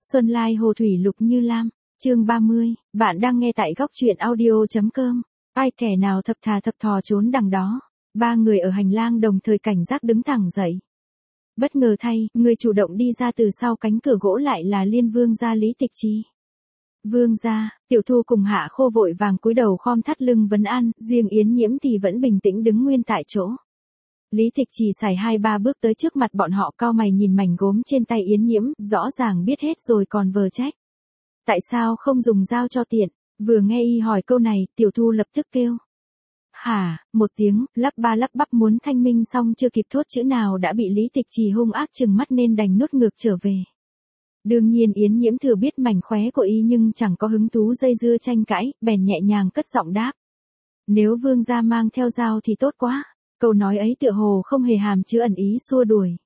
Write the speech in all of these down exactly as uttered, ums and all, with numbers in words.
Xuân Lai Hồ Thủy Lục Như Lam, chương ba mươi, bạn đang nghe tại góc truyện audio.com. Ai kẻ nào thập thà thập thò trốn đằng đó. Ba người ở hành lang đồng thời cảnh giác đứng thẳng dậy. Bất ngờ thay, người chủ động đi ra từ sau cánh cửa gỗ lại là Liên Vương gia Lý Tịch Trì. Vương gia, Tiểu Thu cùng Hạ Khô vội vàng cúi đầu khom thắt lưng vấn an, riêng Yến Nhiễm thì vẫn bình tĩnh đứng nguyên tại chỗ. Lý Tịch Trì xài hai ba bước tới trước mặt bọn họ, cau mày nhìn mảnh gốm trên tay Yến Nhiễm, rõ ràng biết hết rồi còn vờ trách. Tại sao không dùng dao cho tiện? Vừa nghe y hỏi câu này, Tiểu Thu lập tức kêu. Hả, một tiếng, lắp ba lắp bắp muốn thanh minh xong chưa kịp thốt chữ nào đã bị Lý Tịch Trì hung ác trừng mắt nên đành nuốt ngược trở về. Đương nhiên Yến Nhiễm thừa biết mảnh khóe của y nhưng chẳng có hứng thú dây dưa tranh cãi, bèn nhẹ nhàng cất giọng đáp. Nếu vương gia mang theo dao thì tốt quá. Câu nói ấy tựa hồ không hề hàm chứa ẩn ý xua đuổi.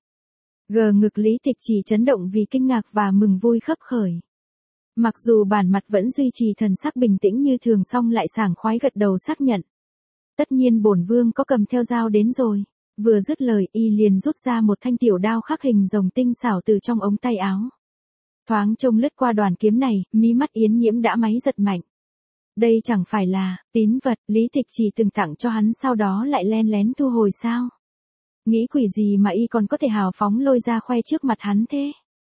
Gờ ngực Lý Tịch Trì chấn động vì kinh ngạc và mừng vui khấp khởi. Mặc dù bản mặt vẫn duy trì thần sắc bình tĩnh như thường song lại sảng khoái gật đầu xác nhận. Tất nhiên bổn vương có cầm theo dao đến rồi. Vừa dứt lời y liền rút ra một thanh tiểu đao khắc hình rồng tinh xảo từ trong ống tay áo. Thoáng trông lướt qua đoàn kiếm này, mí mắt Yến Nhiễm đã máy giật mạnh. Đây chẳng phải là tín vật Lý Tịch Trì từng tặng cho hắn sau đó lại len lén thu hồi sao? Nghĩ quỷ gì mà y còn có thể hào phóng lôi ra khoe trước mặt hắn thế?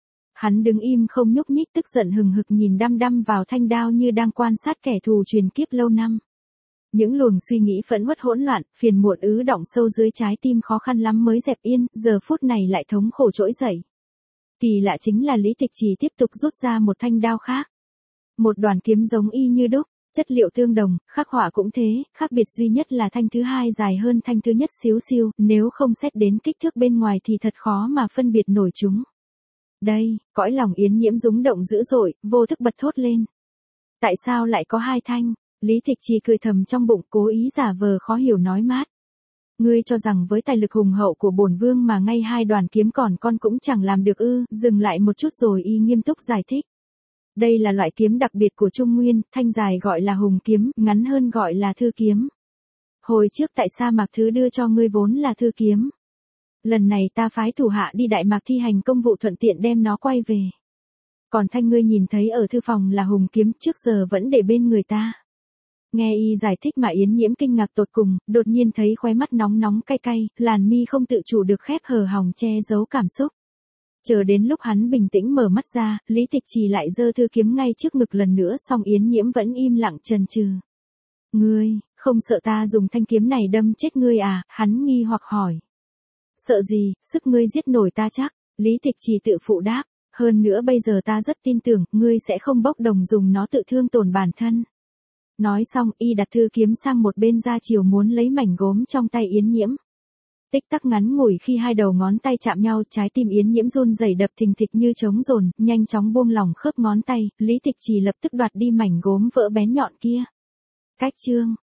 Hắn đứng im không nhúc nhích, tức giận hừng hực nhìn đăm đăm vào thanh đao như đang quan sát kẻ thù truyền kiếp lâu năm. Những luồng suy nghĩ phẫn uất hỗn loạn, phiền muộn ứ đọng sâu dưới trái tim khó khăn lắm mới dẹp yên, giờ phút này lại thống khổ trỗi dậy. Kỳ lạ chính là Lý Tịch Trì tiếp tục rút ra một thanh đao khác. Một đoàn kiếm giống y như đúc. Chất liệu tương đồng, khắc họa cũng thế, khác biệt duy nhất là thanh thứ hai dài hơn thanh thứ nhất xíu xiu, nếu không xét đến kích thước bên ngoài thì thật khó mà phân biệt nổi chúng. Đây, cõi lòng Yến Nhiễm rúng động dữ dội, vô thức bật thốt lên. Tại sao lại có hai thanh? Lý Tịch Trì cười thầm trong bụng, cố ý giả vờ khó hiểu nói mát. Ngươi cho rằng với tài lực hùng hậu của bổn vương mà ngay hai đoàn kiếm còn con cũng chẳng làm được ư? Dừng lại một chút rồi y nghiêm túc giải thích. Đây là loại kiếm đặc biệt của Trung Nguyên, thanh dài gọi là hùng kiếm, ngắn hơn gọi là thư kiếm. Hồi trước tại sa mạc thứ đưa cho ngươi vốn là thư kiếm. Lần này ta phái thủ hạ đi Đại Mạc thi hành công vụ thuận tiện đem nó quay về. Còn thanh ngươi nhìn thấy ở thư phòng là hùng kiếm, trước giờ vẫn để bên người ta. Nghe y giải thích mà Yến Nhiễm kinh ngạc tột cùng, đột nhiên thấy khóe mắt nóng nóng cay cay, làn mi không tự chủ được khép hờ hòng che giấu cảm xúc. Chờ đến lúc hắn bình tĩnh mở mắt ra, Lý Tịch Trì lại giơ thư kiếm ngay trước ngực lần nữa, song Yến Nhiễm vẫn im lặng chần chừ. Ngươi, không sợ ta dùng thanh kiếm này đâm chết ngươi à? Hắn nghi hoặc hỏi. Sợ gì, sức ngươi giết nổi ta chắc. Lý Tịch Trì tự phụ đáp. Hơn nữa bây giờ ta rất tin tưởng, ngươi sẽ không bốc đồng dùng nó tự thương tổn bản thân. Nói xong, y đặt thư kiếm sang một bên ra chiều muốn lấy mảnh gốm trong tay Yến Nhiễm. Tích tắc ngắn ngủi khi hai đầu ngón tay chạm nhau, trái tim Yến Nhiễm run rẩy đập thình thịch như trống dồn, nhanh chóng buông lỏng khớp ngón tay, Lý Tịch Trì lập tức đoạt đi mảnh gốm vỡ bén nhọn kia. Cách chương,